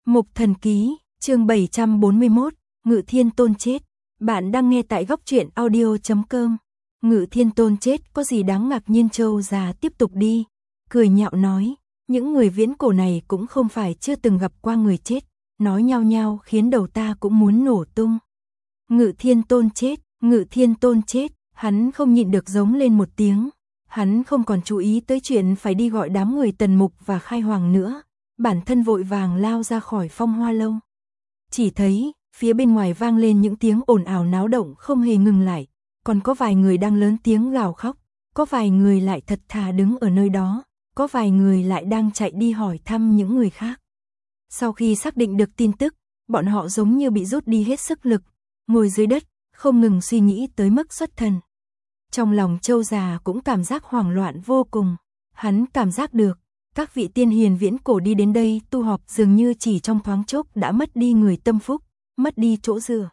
Mục Thần Ký, chương 741, Ngự Thiên Tôn chết. Bạn đang nghe tại góc truyện audio.com. Ngự Thiên Tôn chết có gì đáng ngạc nhiên? Châu già tiếp tục đi, cười nhạo nói, những người viễn cổ này cũng không phải chưa từng gặp qua người chết, nói nhao nhao khiến đầu ta cũng muốn nổ tung. Ngự Thiên Tôn chết, Ngự Thiên Tôn chết, hắn không nhịn được giống lên một tiếng, hắn không còn chú ý tới chuyện phải đi gọi đám người Tần Mục và Khai Hoàng nữa. Bản thân vội vàng lao ra khỏi Phong Hoa Lâu. Chỉ thấy, phía bên ngoài vang lên những tiếng ồn ào náo động không hề ngừng lại, còn có vài người đang lớn tiếng gào khóc, có vài người lại thật thà đứng ở nơi đó, có vài người lại đang chạy đi hỏi thăm những người khác. Sau khi xác định được tin tức, bọn họ giống như bị rút đi hết sức lực, ngồi dưới đất, không ngừng suy nghĩ tới mức xuất thần. Trong lòng Châu già cũng cảm giác hoảng loạn vô cùng, hắn cảm giác được, các vị tiên hiền viễn cổ đi đến đây tu họp dường như chỉ trong thoáng chốc đã mất đi người tâm phúc, mất đi chỗ dựa.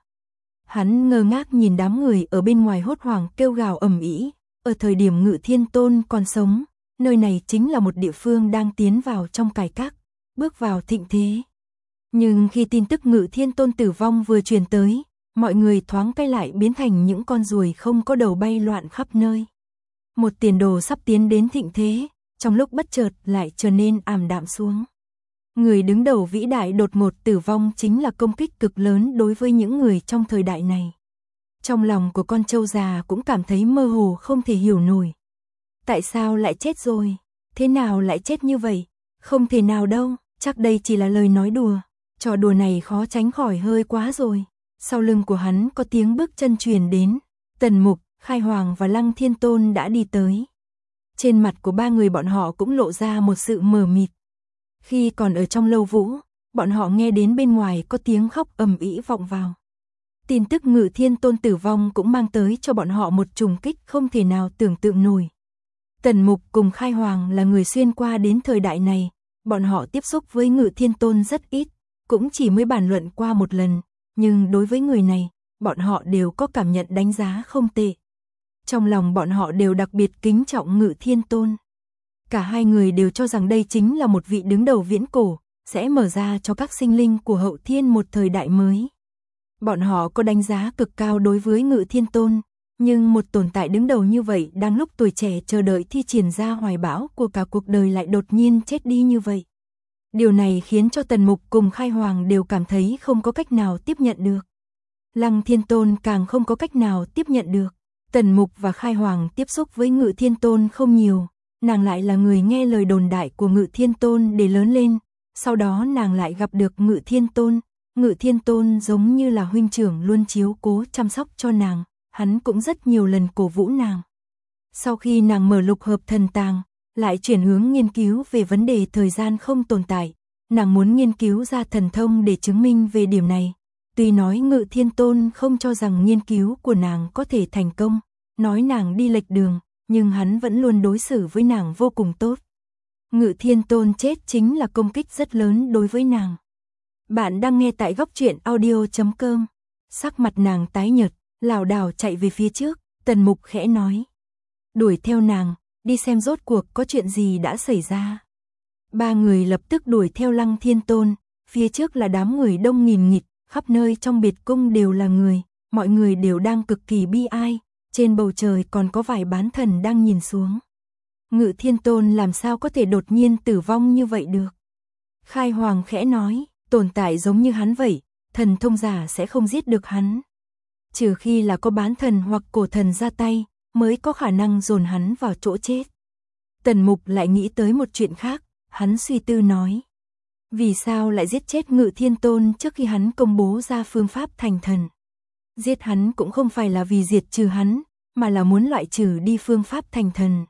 Hắn ngơ ngác nhìn đám người ở bên ngoài hốt hoảng kêu gào ầm ĩ. Ở thời điểm Ngự Thiên Tôn còn sống, nơi này chính là một địa phương đang tiến vào trong cải cách, bước vào thịnh thế. Nhưng khi tin tức Ngự Thiên Tôn tử vong vừa truyền tới, mọi người thoáng cái lại biến thành những con ruồi không có đầu bay loạn khắp nơi. Một tiền đồ sắp tiến đến thịnh thế, trong lúc bất chợt lại trở nên ảm đạm xuống. Người đứng đầu vĩ đại đột ngột tử vong chính là công kích cực lớn đối với những người trong thời đại này. Trong lòng của con trâu già cũng cảm thấy mơ hồ không thể hiểu nổi. Tại sao lại chết rồi? Thế nào lại chết như vậy? Không thể nào đâu, chắc đây chỉ là lời nói đùa. Trò đùa này khó tránh khỏi hơi quá rồi. Sau lưng của hắn có tiếng bước chân truyền đến. Tần Mục, Khai Hoàng và Lăng Thiên Tôn đã đi tới. Trên mặt của ba người bọn họ cũng lộ ra một sự mờ mịt. Khi còn ở trong lâu vũ, bọn họ nghe đến bên ngoài có tiếng khóc ầm ĩ vọng vào. Tin tức Ngự Thiên Tôn tử vong cũng mang tới cho bọn họ một trùng kích không thể nào tưởng tượng nổi. Tần Mục cùng Khai Hoàng là người xuyên qua đến thời đại này, bọn họ tiếp xúc với Ngự Thiên Tôn rất ít, cũng chỉ mới bàn luận qua một lần, nhưng đối với người này, bọn họ đều có cảm nhận đánh giá không tệ. Trong lòng bọn họ đều đặc biệt kính trọng Ngự Thiên Tôn. Cả hai người đều cho rằng đây chính là một vị đứng đầu viễn cổ, sẽ mở ra cho các sinh linh của hậu thiên một thời đại mới. Bọn họ có đánh giá cực cao đối với Ngự Thiên Tôn, nhưng một tồn tại đứng đầu như vậy đang lúc tuổi trẻ chờ đợi thi triển ra hoài bão của cả cuộc đời lại đột nhiên chết đi như vậy. Điều này khiến cho Tần Mục cùng Khai Hoàng đều cảm thấy không có cách nào tiếp nhận được. Lăng Thiên Tôn càng không có cách nào tiếp nhận được. Tần Mục và Khai Hoàng tiếp xúc với Ngự Thiên Tôn không nhiều, nàng lại là người nghe lời đồn đại của Ngự Thiên Tôn để lớn lên, sau đó nàng lại gặp được Ngự Thiên Tôn. Ngự Thiên Tôn giống như là huynh trưởng luôn chiếu cố chăm sóc cho nàng, hắn cũng rất nhiều lần cổ vũ nàng. Sau khi nàng mở lục hợp thần tàng, lại chuyển hướng nghiên cứu về vấn đề thời gian không tồn tại, nàng muốn nghiên cứu ra thần thông để chứng minh về điểm này. Tuy nói Ngự Thiên Tôn không cho rằng nghiên cứu của nàng có thể thành công, nói nàng đi lệch đường, nhưng hắn vẫn luôn đối xử với nàng vô cùng tốt. Ngự Thiên Tôn chết chính là công kích rất lớn đối với nàng. Bạn đang nghe tại góc truyện audio.com. Sắc mặt nàng tái nhợt, lảo đảo chạy về phía trước, Tần Mục khẽ nói. Đuổi theo nàng, đi xem rốt cuộc có chuyện gì đã xảy ra. Ba người lập tức đuổi theo Lăng Thiên Tôn, phía trước là đám người đông nghìn nghịt, khắp nơi trong biệt cung đều là người, mọi người đều đang cực kỳ bi ai, trên bầu trời còn có vài bán thần đang nhìn xuống. Ngự Thiên Tôn làm sao có thể đột nhiên tử vong như vậy được? Khai Hoàng khẽ nói, tồn tại giống như hắn vậy, thần thông giả sẽ không giết được hắn. Trừ khi là có bán thần hoặc cổ thần ra tay, mới có khả năng dồn hắn vào chỗ chết. Tần Mục lại nghĩ tới một chuyện khác, hắn suy tư nói. Vì sao lại giết chết Ngự Thiên Tôn trước khi hắn công bố ra phương pháp thành thần? Giết hắn cũng không phải là vì diệt trừ hắn, mà là muốn loại trừ đi phương pháp thành thần.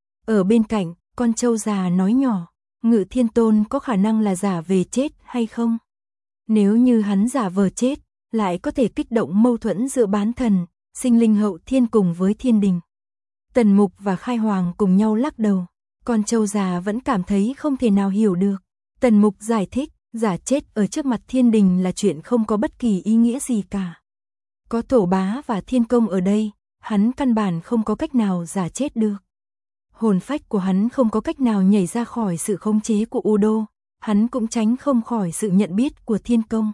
Ở bên cạnh, con trâu già nói nhỏ, Ngự Thiên Tôn có khả năng là giả về chết hay không? Nếu như hắn giả vờ chết, lại có thể kích động mâu thuẫn giữa bán thần, sinh linh hậu thiên cùng với thiên đình. Tần Mục và Khai Hoàng cùng nhau lắc đầu, con trâu già vẫn cảm thấy không thể nào hiểu được. Tần Mục giải thích, giả chết ở trước mặt thiên đình là chuyện không có bất kỳ ý nghĩa gì cả. Có Thổ Bá và Thiên Công ở đây, hắn căn bản không có cách nào giả chết được. Hồn phách của hắn không có cách nào nhảy ra khỏi sự khống chế của U Đô, hắn cũng tránh không khỏi sự nhận biết của Thiên Công.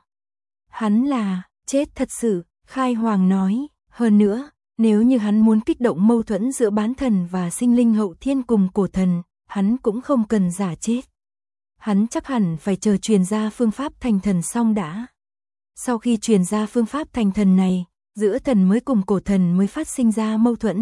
Hắn là chết thật sự, Khai Hoàng nói, hơn nữa, nếu như hắn muốn kích động mâu thuẫn giữa bán thần và sinh linh hậu thiên cùng cổ thần, hắn cũng không cần giả chết. Hắn chắc hẳn phải chờ truyền ra phương pháp thành thần xong đã. Sau khi truyền ra phương pháp thành thần này, giữa thần mới cùng cổ thần mới phát sinh ra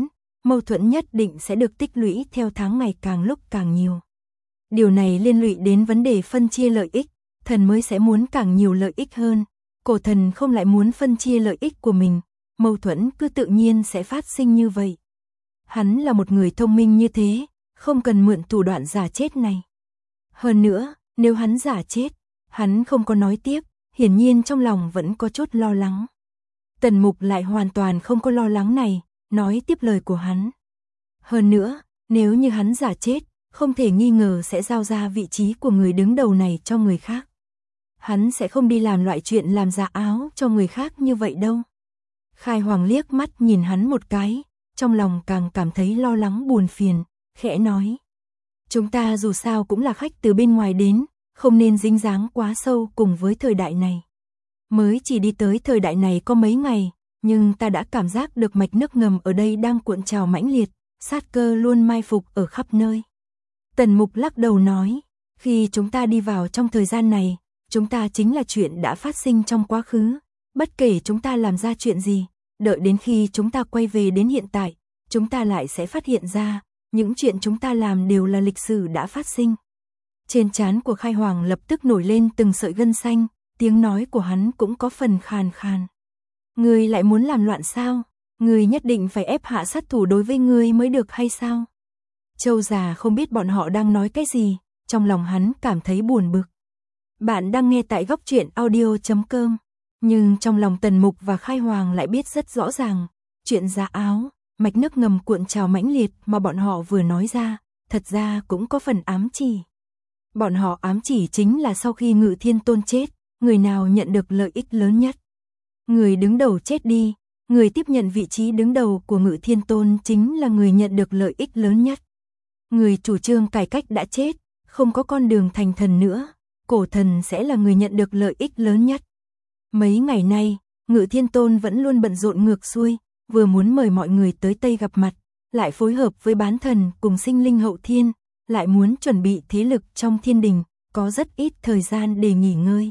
mâu thuẫn nhất định sẽ được tích lũy theo tháng ngày càng lúc càng nhiều. Điều này liên lụy đến vấn đề phân chia lợi ích, thần mới sẽ muốn càng nhiều lợi ích hơn, cổ thần không lại muốn phân chia lợi ích của mình, mâu thuẫn cứ tự nhiên sẽ phát sinh như vậy. Hắn là một người thông minh như thế, không cần mượn thủ đoạn giả chết này. Hơn nữa, nếu hắn giả chết, hắn không có nói tiếp, hiển nhiên trong lòng vẫn có chút lo lắng. Tần Mục lại hoàn toàn không có lo lắng này, nói tiếp lời của hắn. Hơn nữa, nếu như hắn giả chết, không thể nghi ngờ sẽ giao ra vị trí của người đứng đầu này cho người khác. Hắn sẽ không đi làm loại chuyện làm giả áo cho người khác như vậy đâu. Khai Hoàng liếc mắt nhìn hắn một cái, trong lòng càng cảm thấy lo lắng buồn phiền, khẽ nói. Chúng ta dù sao cũng là khách từ bên ngoài đến, không nên dính dáng quá sâu cùng với thời đại này. Mới chỉ đi tới thời đại này có mấy ngày, nhưng ta đã cảm giác được mạch nước ngầm ở đây đang cuộn trào mãnh liệt, sát cơ luôn mai phục ở khắp nơi. Tần Mục lắc đầu nói, khi chúng ta đi vào trong thời gian này, chúng ta chính là chuyện đã phát sinh trong quá khứ. Bất kể chúng ta làm ra chuyện gì, đợi đến khi chúng ta quay về đến hiện tại, chúng ta lại sẽ phát hiện ra, những chuyện chúng ta làm đều là lịch sử đã phát sinh. Trên trán của Khai Hoàng lập tức nổi lên từng sợi gân xanh, tiếng nói của hắn cũng có phần khàn khàn. Ngươi lại muốn làm loạn sao? Ngươi nhất định phải ép hạ sát thủ đối với ngươi mới được hay sao? Châu già không biết bọn họ đang nói cái gì, trong lòng hắn cảm thấy buồn bực. Bạn đang nghe tại Góc Truyện Audio.com, nhưng trong lòng Tần Mục và Khai Hoàng lại biết rất rõ ràng, chuyện giả áo, mạch nước ngầm cuộn trào mãnh liệt mà bọn họ vừa nói ra, thật ra cũng có phần ám chỉ. Bọn họ ám chỉ chính là sau khi Ngự Thiên Tôn chết, người nào nhận được lợi ích lớn nhất. Người đứng đầu chết đi, người tiếp nhận vị trí đứng đầu của Ngự Thiên Tôn chính là người nhận được lợi ích lớn nhất. Người chủ trương cải cách đã chết, không có con đường thành thần nữa, cổ thần sẽ là người nhận được lợi ích lớn nhất. Mấy ngày nay, Ngự Thiên Tôn vẫn luôn bận rộn ngược xuôi, vừa muốn mời mọi người tới Tây gặp mặt, lại phối hợp với bán thần cùng sinh linh hậu thiên, lại muốn chuẩn bị thế lực trong thiên đình, có rất ít thời gian để nghỉ ngơi.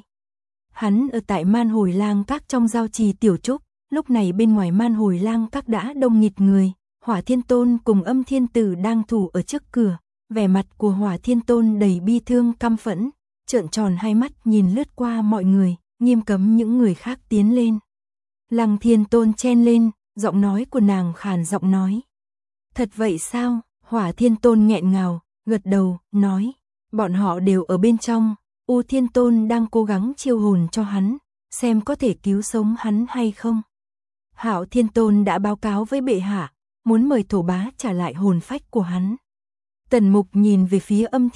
Hắn ở tại Man Hồi Lang Các trong giao trì tiểu trúc, lúc này bên ngoài Man Hồi Lang Các đã đông nghịt người, Hỏa Thiên Tôn cùng Âm Thiên Tử đang thủ ở trước cửa, vẻ mặt của Hỏa Thiên Tôn đầy bi thương căm phẫn, trợn tròn hai mắt nhìn lướt qua mọi người, nghiêm cấm những người khác tiến lên. Lăng Thiên Tôn chen lên, giọng nói của nàng khàn giọng nói. Thật vậy sao? Hỏa Thiên Tôn nghẹn ngào, gật đầu, nói. Bọn họ đều ở bên trong, U Thiên Tôn đang cố gắng chiêu hồn cho hắn, xem có thể cứu sống hắn hay không. Hạo Thiên Tôn đã báo cáo với bệ hạ, muốn mời Thổ Bá trả lại hồn phách của hắn. Tần Mục nhìn về phía Âm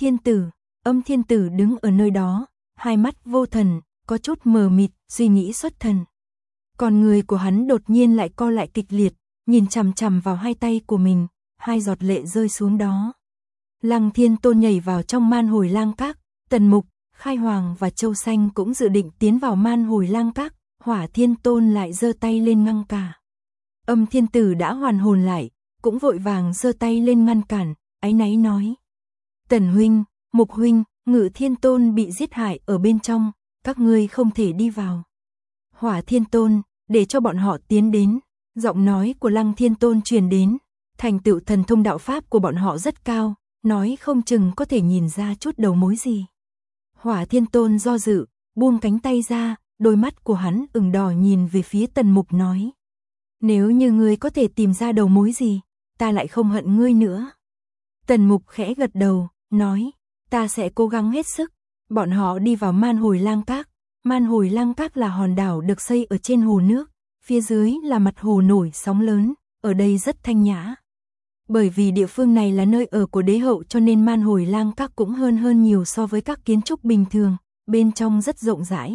Thiên Tử đứng ở nơi đó, hai mắt vô thần, có chút mờ mịt, suy nghĩ xuất thần. Còn người của hắn đột nhiên lại co lại kịch liệt, nhìn chằm chằm vào hai tay của mình, hai giọt lệ rơi xuống đó. Lăng Thiên Tôn nhảy vào trong Man Hồi Lang Các, Tần Mục, Khai Hoàng và Châu Xanh cũng dự định tiến vào Man Hồi Lang Các, Hỏa Thiên Tôn lại giơ tay lên ngăn cả. Âm Thiên Tử đã hoàn hồn lại, cũng vội vàng giơ tay lên ngăn cản, áy náy nói. Tần huynh, Mục huynh, Ngự Thiên Tôn bị giết hại ở bên trong, các ngươi không thể đi vào. Hỏa Thiên Tôn, để cho bọn họ tiến đến, giọng nói của Lăng Thiên Tôn truyền đến, thành tựu thần thông đạo pháp của bọn họ rất cao, nói không chừng có thể nhìn ra chút đầu mối gì. Hỏa Thiên Tôn do dự, buông cánh tay ra, đôi mắt của hắn ửng đỏ nhìn về phía Tần Mục nói. Nếu như ngươi có thể tìm ra đầu mối gì, ta lại không hận ngươi nữa. Tần Mục khẽ gật đầu, nói, ta sẽ cố gắng hết sức. Bọn họ đi vào Man Hồi Lang Các. Man Hồi Lang Các là hòn đảo được xây ở trên hồ nước, phía dưới là mặt hồ nổi sóng lớn, ở đây rất thanh nhã. Bởi vì địa phương này là nơi ở của đế hậu cho nên Man Hồi Lang Các cũng hơn nhiều so với các kiến trúc bình thường, bên trong rất rộng rãi.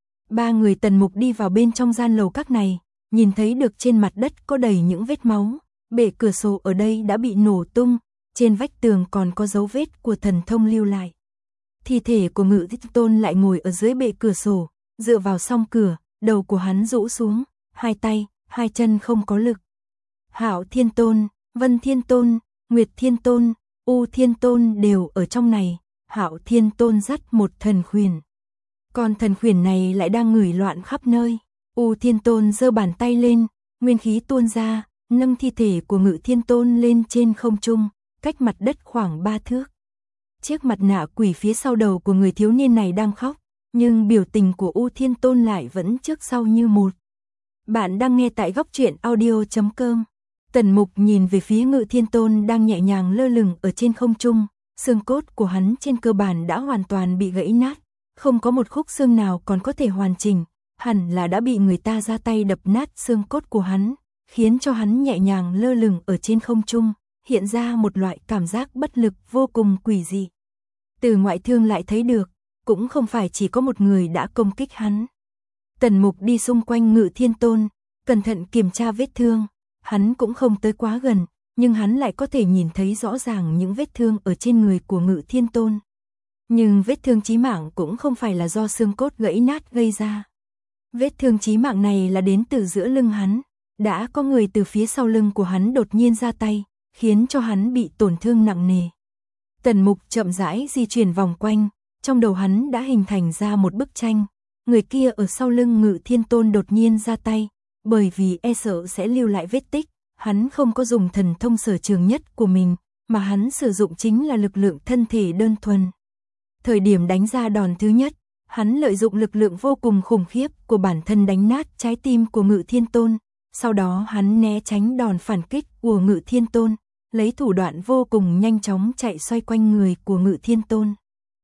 Ba người Tần Mục đi vào bên trong gian lầu các này, nhìn thấy được trên mặt đất có đầy những vết máu, bể cửa sổ ở đây đã bị nổ tung, trên vách tường còn có dấu vết của thần thông lưu lại. Thi thể của Ngự Thiên Tôn lại ngồi ở dưới bệ cửa sổ, dựa vào song cửa, đầu của hắn rũ xuống, hai tay, hai chân không có lực. Hạo Thiên Tôn, Vân Thiên Tôn, Nguyệt Thiên Tôn, U Thiên Tôn đều ở trong này. Hạo Thiên Tôn dắt một thần khuyển. Con thần khuyển này lại đang ngửi loạn khắp nơi. U Thiên Tôn giơ bàn tay lên, nguyên khí tuôn ra, nâng thi thể của Ngự Thiên Tôn lên trên không trung, cách mặt đất khoảng 3 thước. Chiếc mặt nạ quỷ phía sau đầu của người thiếu niên này đang khóc, nhưng biểu tình của U Thiên Tôn lại vẫn trước sau như một. Bạn đang nghe tại Góc Truyện Audio.com. Tần Mục nhìn về phía Ngự Thiên Tôn đang nhẹ nhàng lơ lửng ở trên không trung, xương cốt của hắn trên cơ bản đã hoàn toàn bị gãy nát, không có một khúc xương nào còn có thể hoàn chỉnh, hẳn là đã bị người ta ra tay đập nát xương cốt của hắn, khiến cho hắn nhẹ nhàng lơ lửng ở trên không trung, hiện ra một loại cảm giác bất lực vô cùng quỷ dị. Từ ngoại thương lại thấy được, cũng không phải chỉ có một người đã công kích hắn. Tần Mục đi xung quanh Ngự Thiên Tôn, cẩn thận kiểm tra vết thương, hắn cũng không tới quá gần, nhưng hắn lại có thể nhìn thấy rõ ràng những vết thương ở trên người của Ngự Thiên Tôn. Nhưng vết thương chí mạng cũng không phải là do xương cốt gãy nát gây ra. Vết thương chí mạng này là đến từ giữa lưng hắn, đã có người từ phía sau lưng của hắn đột nhiên ra tay, khiến cho hắn bị tổn thương nặng nề. Tần Mục chậm rãi di chuyển vòng quanh, trong đầu hắn đã hình thành ra một bức tranh, người kia ở sau lưng Ngự Thiên Tôn đột nhiên ra tay, bởi vì e sợ sẽ lưu lại vết tích, hắn không có dùng thần thông sở trường nhất của mình, mà hắn sử dụng chính là lực lượng thân thể đơn thuần. Thời điểm đánh ra đòn thứ nhất, hắn lợi dụng lực lượng vô cùng khủng khiếp của bản thân đánh nát trái tim của Ngự Thiên Tôn, sau đó hắn né tránh đòn phản kích của Ngự Thiên Tôn, lấy thủ đoạn vô cùng nhanh chóng chạy xoay quanh người của Ngự Thiên Tôn.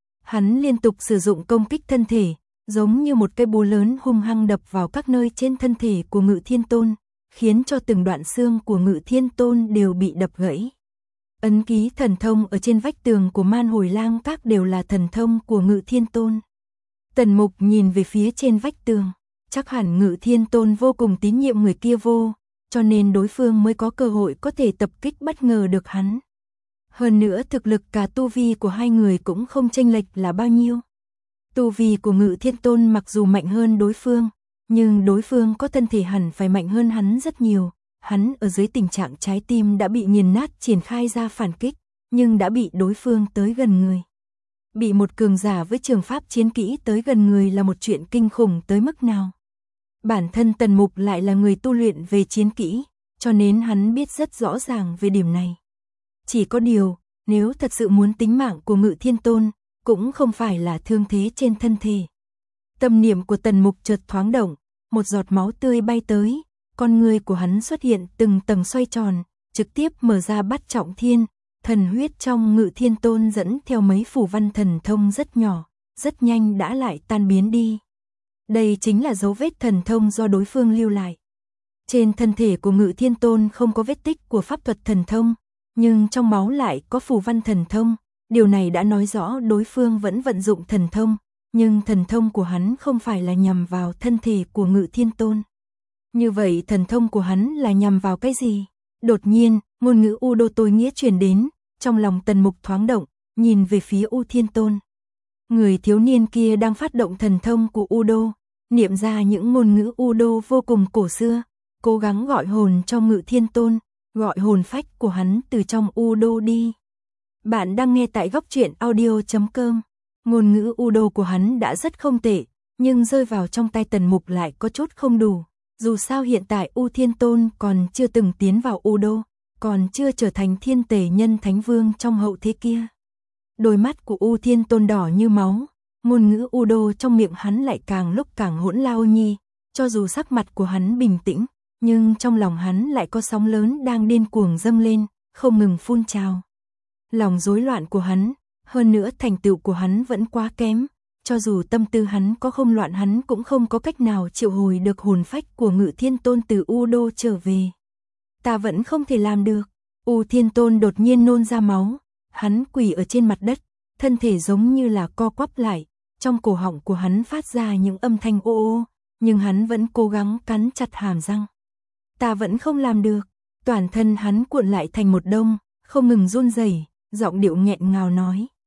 Hắn liên tục sử dụng công kích thân thể, giống như một cây búa lớn hung hăng đập vào các nơi trên thân thể của Ngự Thiên Tôn, khiến cho từng đoạn xương của Ngự Thiên Tôn đều bị đập gãy. Ấn ký thần thông ở trên vách tường của Man Hồi Lang Các đều là thần thông của Ngự Thiên Tôn. Tần Mục nhìn về phía trên vách tường, chắc hẳn Ngự Thiên Tôn vô cùng tín nhiệm người kia cho nên đối phương mới có cơ hội có thể tập kích bất ngờ được hắn. Hơn nữa thực lực cả tu vi của hai người cũng không chênh lệch là bao nhiêu. Tu vi của Ngự Thiên Tôn mặc dù mạnh hơn đối phương, nhưng đối phương có thân thể hẳn phải mạnh hơn hắn rất nhiều. Hắn ở dưới tình trạng trái tim đã bị nghiền nát triển khai ra phản kích, nhưng đã bị đối phương tới gần người. Bị một cường giả với trường pháp chiến kỹ tới gần người là một chuyện kinh khủng tới mức nào. Bản thân Tần Mục lại là người tu luyện về chiến kỹ, cho nên hắn biết rất rõ ràng về điểm này. Chỉ có điều, nếu thật sự muốn tính mạng của Ngự Thiên Tôn, cũng không phải là thương thế trên thân thể. Tâm niệm của Tần Mục chợt thoáng động, một giọt máu tươi bay tới, con người của hắn xuất hiện từng tầng xoay tròn, trực tiếp mở ra Bát Trọng Thiên, thần huyết trong Ngự Thiên Tôn dẫn theo mấy phù văn thần thông rất nhỏ, rất nhanh đã lại tan biến đi. Đây chính là dấu vết thần thông do đối phương lưu lại. Trên thân thể của Ngự Thiên Tôn không có vết tích của pháp thuật thần thông, nhưng trong máu lại có phù văn thần thông, điều này đã nói rõ đối phương vẫn vận dụng thần thông, nhưng thần thông của hắn không phải là nhằm vào thân thể của Ngự Thiên Tôn. Như vậy thần thông của hắn là nhằm vào cái gì? Đột nhiên, ngôn ngữ Udo tối nghĩa truyền đến, trong lòng Tần Mục thoáng động, nhìn về phía U Thiên Tôn. Người thiếu niên kia đang phát động thần thông của Udo, niệm ra những ngôn ngữ Udo vô cùng cổ xưa, cố gắng gọi hồn cho Ngự Thiên Tôn, gọi hồn phách của hắn từ trong Udo đi. Bạn đang nghe tại Góc Truyện Audio.com. Ngôn ngữ Udo của hắn đã rất không tệ, nhưng rơi vào trong tay Tần Mục lại có chút không đủ. Dù sao hiện tại U Thiên Tôn còn chưa từng tiến vào Udo, còn chưa trở thành Thiên Tể Nhân Thánh Vương trong hậu thế kia. Đôi mắt của U Thiên Tôn đỏ như máu, ngôn ngữ Udo trong miệng hắn lại càng lúc càng hỗn lao nhi, cho dù sắc mặt của hắn bình tĩnh, nhưng trong lòng hắn lại có sóng lớn đang điên cuồng dâng lên, không ngừng phun trào. Lòng rối loạn của hắn, hơn nữa thành tựu của hắn vẫn quá kém, cho dù tâm tư hắn có không loạn hắn cũng không có cách nào triệu hồi được hồn phách của Ngự Thiên Tôn từ Udo trở về. Ta vẫn không thể làm được. U Thiên Tôn đột nhiên nôn ra máu, hắn quỳ ở trên mặt đất, thân thể giống như là co quắp lại, trong cổ họng của hắn phát ra những âm thanh ô ô, nhưng hắn vẫn cố gắng cắn chặt hàm răng. Ta vẫn không làm được. Toàn thân hắn cuộn lại thành một đông, không ngừng run rẩy, giọng điệu nghẹn ngào nói.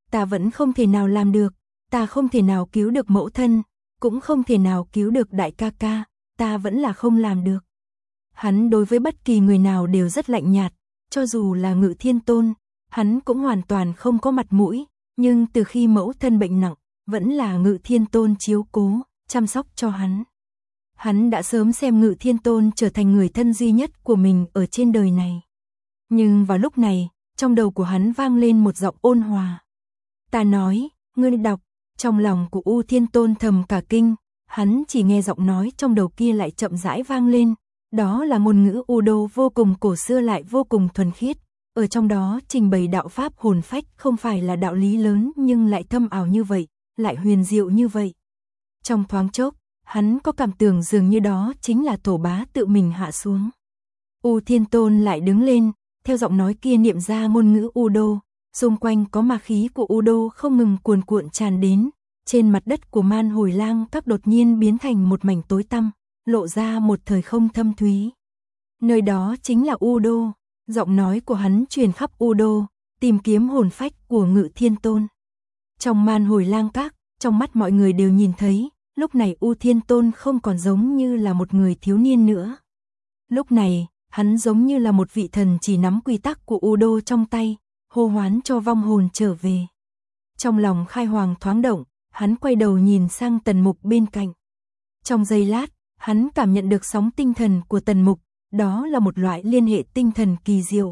ta vẫn không thể nào làm được, ta không thể nào cứu được mẫu thân, cũng không thể nào cứu được đại ca ca, ta vẫn là không làm được. Hắn đối với bất kỳ người nào đều rất lạnh nhạt, cho dù là Ngự Thiên Tôn, hắn cũng hoàn toàn không có mặt mũi, nhưng từ khi mẫu thân bệnh nặng, vẫn là Ngự Thiên Tôn chiếu cố, chăm sóc cho hắn. Hắn đã sớm xem Ngự Thiên Tôn trở thành người thân duy nhất của mình ở trên đời này. Nhưng vào lúc này, trong đầu của hắn vang lên một giọng ôn hòa. Ta nói, ngươi đọc, trong lòng của U Thiên Tôn thầm cả kinh, hắn chỉ nghe giọng nói trong đầu kia lại chậm rãi vang lên. Đó là ngôn ngữ Udo vô cùng cổ xưa lại vô cùng thuần khiết, ở trong đó trình bày đạo pháp hồn phách không phải là đạo lý lớn nhưng lại thâm ảo như vậy, lại huyền diệu như vậy. Trong thoáng chốc, hắn có cảm tưởng dường như đó chính là tổ bá tự mình hạ xuống. U Thiên Tôn lại đứng lên, theo giọng nói kia niệm ra ngôn ngữ Udo, xung quanh có ma khí của Udo không ngừng cuồn cuộn tràn đến, trên mặt đất của Man Hồi Lang các đột nhiên biến thành một mảnh tối tăm, lộ ra một thời không thâm thúy. Nơi đó chính là Udo, giọng nói của hắn truyền khắp Udo, tìm kiếm hồn phách của Ngự Thiên Tôn. Trong Man Hồi Lang các, trong mắt mọi người đều nhìn thấy, lúc này U Thiên Tôn không còn giống như là một người thiếu niên nữa. Lúc này, hắn giống như là một vị thần chỉ nắm quy tắc của Udo trong tay, hô hoán cho vong hồn trở về. Trong lòng Khai Hoàng thoáng động, hắn quay đầu nhìn sang Tần Mục bên cạnh. Trong giây lát, hắn cảm nhận được sóng tinh thần của Tần Mục, đó là một loại liên hệ tinh thần kỳ diệu.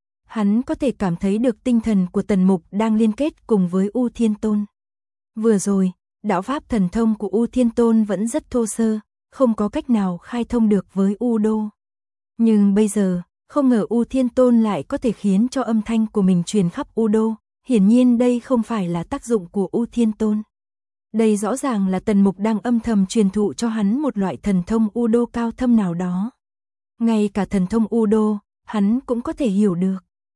Hắn có thể cảm thấy được tinh thần của Tần Mục đang liên kết cùng với U Thiên Tôn. Vừa rồi, đạo pháp thần thông của U Thiên Tôn vẫn rất thô sơ, không có cách nào khai thông được với Udo. Nhưng bây giờ, không ngờ U Thiên Tôn lại có thể khiến cho âm thanh của mình truyền khắp Udo, hiển nhiên đây không phải là tác dụng của U Thiên Tôn. Đây rõ ràng là Tần Mục đang âm thầm truyền thụ cho hắn một loại thần thông Udo cao thâm nào đó. Ngay cả thần thông Udo, hắn cũng có thể hiểu được.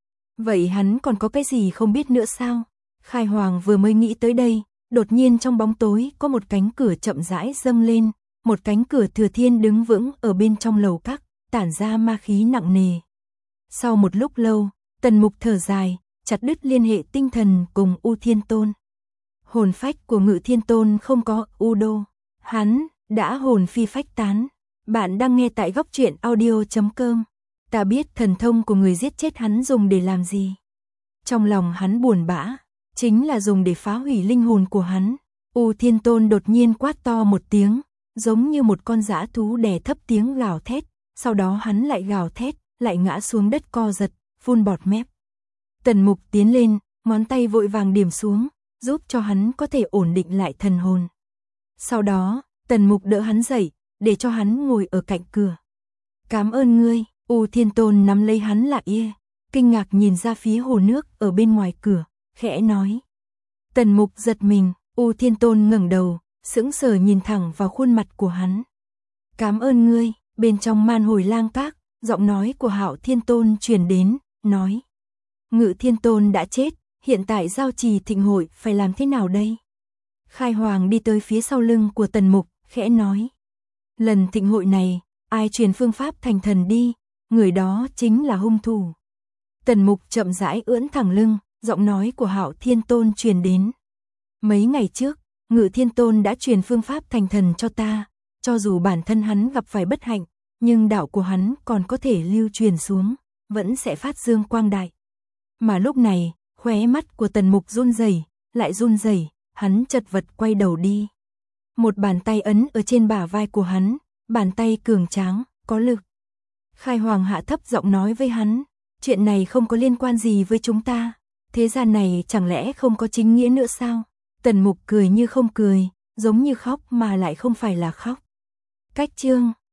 Vậy hắn còn có cái gì không biết nữa sao? Khai Hoàng vừa mới nghĩ tới đây, đột nhiên trong bóng tối có một cánh cửa chậm rãi dâng lên, một cánh cửa thừa thiên đứng vững ở bên trong lầu các, tản ra ma khí nặng nề. Sau một lúc lâu, Tần Mục thở dài, chặt đứt liên hệ tinh thần cùng U Thiên Tôn. Hồn phách của Ngự Thiên Tôn không có Udo, hắn đã hồn phi phách tán. Bạn đang nghe tại góc truyện audio.com. Ta biết thần thông của người giết chết hắn dùng để làm gì. Trong lòng hắn buồn bã, chính là dùng để phá hủy linh hồn của hắn. U Thiên Tôn đột nhiên quát to một tiếng, giống như một con dã thú đè thấp tiếng gào thét, sau đó hắn lại gào thét, lại ngã xuống đất co giật, phun bọt mép. Tần Mục tiến lên, ngón tay vội vàng điểm xuống, giúp cho hắn có thể ổn định lại thần hồn. Sau đó, Tần Mục đỡ hắn dậy, để cho hắn ngồi ở cạnh cửa. Cảm ơn ngươi. U Thiên Tôn nắm lấy hắn lại kinh ngạc nhìn ra phía hồ nước ở bên ngoài cửa, khẽ nói. Tần Mục giật mình, U Thiên Tôn ngẩng đầu, sững sờ nhìn thẳng vào khuôn mặt của hắn. Cảm ơn ngươi. Bên trong Man Hồi Lang các, giọng nói của Hạo Thiên Tôn truyền đến, nói. Ngự Thiên Tôn đã chết, hiện tại giao trì thịnh hội phải làm thế nào đây? Khai Hoàng đi tới phía sau lưng của Tần Mục, khẽ nói. Lần thịnh hội này, ai truyền phương pháp thành thần đi, người đó chính là hung thủ. Tần Mục chậm rãi ưỡn thẳng lưng, giọng nói của Hạo Thiên Tôn truyền đến. Mấy ngày trước, Ngự Thiên Tôn đã truyền phương pháp thành thần cho ta, cho dù bản thân hắn gặp phải bất hạnh, nhưng đạo của hắn còn có thể lưu truyền xuống, vẫn sẽ phát dương quang đại. Mà lúc này, khóe mắt của Tần Mục run rẩy, lại run rẩy, hắn chật vật quay đầu đi. Một bàn tay ấn ở trên bả vai của hắn, bàn tay cường tráng, có lực. Khai Hoàng hạ thấp giọng nói với hắn, chuyện này không có liên quan gì với chúng ta, thế gian này chẳng lẽ không có chính nghĩa nữa sao? Tần Mục cười như không cười, giống như khóc mà lại không phải là khóc. Cách chương